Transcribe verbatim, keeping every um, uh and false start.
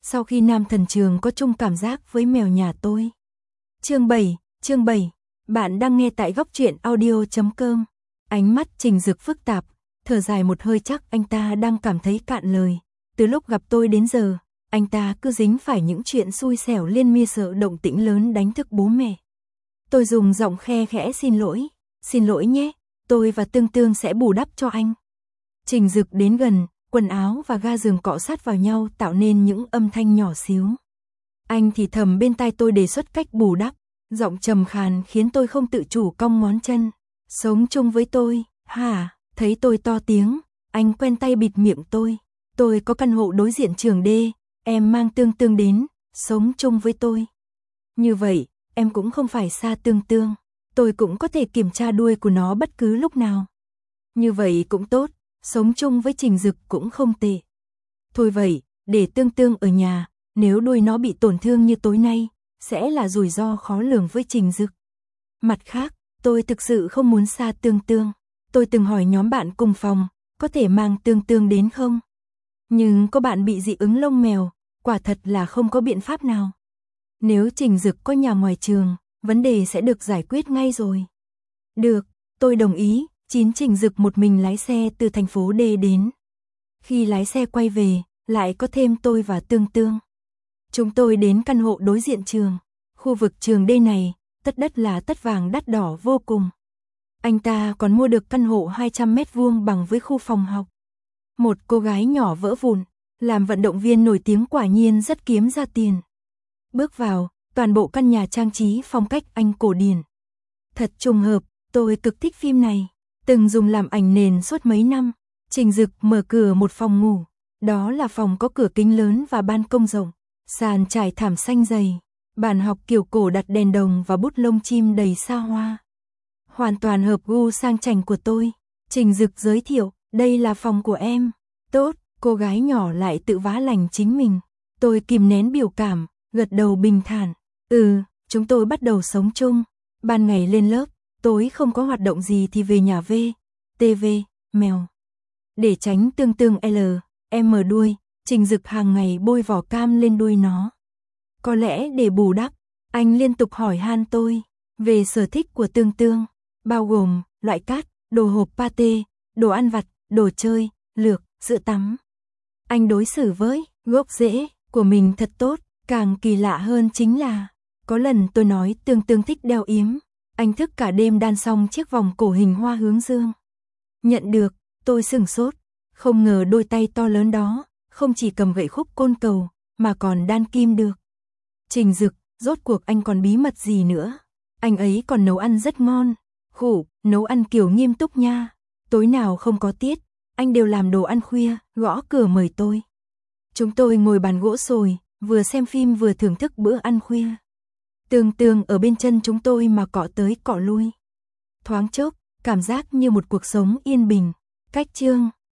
Sau khi Nam Thần Trường có chung cảm giác với mèo nhà tôi. Chương bảy, chương bảy. Bạn đang nghe tại góc truyện audio chấm com. Ánh mắt Trình Dực phức tạp, thở dài một hơi chắc anh ta đang cảm thấy cạn lời. Từ lúc gặp tôi đến giờ, anh ta cứ dính phải những chuyện xui xẻo liên miên sợ động tĩnh lớn đánh thức bố mẹ. Tôi dùng giọng khe khẽ xin lỗi, xin lỗi nhé, tôi và Tương Tương sẽ bù đắp cho anh. Trình Dực đến gần, quần áo và ga giường cọ sát vào nhau tạo nên những âm thanh nhỏ xíu. Anh thì thầm bên tai tôi đề xuất cách bù đắp, giọng trầm khàn khiến tôi không tự chủ cong ngón chân. Sống chung với tôi, hả? Thấy tôi to tiếng, anh quen tay bịt miệng tôi. Tôi có căn hộ đối diện trường D, em mang Tương Tương đến, sống chung với tôi. Như vậy, em cũng không phải xa Tương Tương, tôi cũng có thể kiểm tra đuôi của nó bất cứ lúc nào. Như vậy cũng tốt, sống chung với Trình Dực cũng không tệ. Thôi vậy, để Tương Tương ở nhà, nếu đuôi nó bị tổn thương như tối nay, sẽ là rủi ro khó lường với Trình Dực. Mặt khác, tôi thực sự không muốn xa Tương Tương. Tôi từng hỏi nhóm bạn cùng phòng, có thể mang Tương Tương đến không? Nhưng có bạn bị dị ứng lông mèo, quả thật là không có biện pháp nào. Nếu Trình Dực có nhà ngoài trường, vấn đề sẽ được giải quyết ngay rồi. Được, tôi đồng ý. Chín Trình Dực một mình lái xe từ thành phố D đến. Khi lái xe quay về, lại có thêm tôi và Tương Tương. Chúng tôi đến căn hộ đối diện trường. Khu vực trường D này, tất đất là tất vàng đắt đỏ vô cùng. Anh ta còn mua được căn hộ hai trăm mét vuông bằng với khu phòng học. Một cô gái nhỏ vỡ vụn, làm vận động viên nổi tiếng quả nhiên rất kiếm ra tiền. Bước vào, toàn bộ căn nhà trang trí phong cách Anh cổ điển. Thật trùng hợp, tôi cực thích phim này. Từng dùng làm ảnh nền suốt mấy năm. Trình Dực mở cửa một phòng ngủ. Đó là phòng có cửa kính lớn và ban công rộng. Sàn trải thảm xanh dày. Bàn học kiểu cổ đặt đèn đồng và bút lông chim đầy xa hoa. Hoàn toàn hợp gu sang chảnh của tôi. Trình Dực giới thiệu, đây là phòng của em. Tốt, cô gái nhỏ lại tự vá lành chính mình. Tôi kìm nén biểu cảm, gật đầu bình thản. Ừ, chúng tôi bắt đầu sống chung. Ban ngày lên lớp, tối không có hoạt động gì thì về nhà về, ti vi, mèo. Để tránh Tương Tương L, em mở đuôi, Trình Dực hàng ngày bôi vỏ cam lên đuôi nó. Có lẽ để bù đắp, anh liên tục hỏi han tôi về sở thích của Tương Tương, bao gồm loại cát, đồ hộp pate, đồ ăn vặt, đồ chơi, lược, sữa tắm. Anh đối xử với gốc rễ của mình thật tốt, càng kỳ lạ hơn chính là có lần tôi nói Tương Tương thích đeo yếm. Anh thức cả đêm đan xong chiếc vòng cổ hình hoa hướng dương. Nhận được, tôi sửng sốt, không ngờ đôi tay to lớn đó, không chỉ cầm gậy khúc côn cầu, mà còn đan kim được. Trình Dực, rốt cuộc anh còn bí mật gì nữa? Anh ấy còn nấu ăn rất ngon. Khủ, nấu ăn kiểu nghiêm túc nha. Tối nào không có tiết, anh đều làm đồ ăn khuya, gõ cửa mời tôi. Chúng tôi ngồi bàn gỗ sồi, vừa xem phim vừa thưởng thức bữa ăn khuya. Tương Tương ở bên chân chúng tôi mà cọ tới cọ lui. Thoáng chốc, cảm giác như một cuộc sống yên bình. Cách chương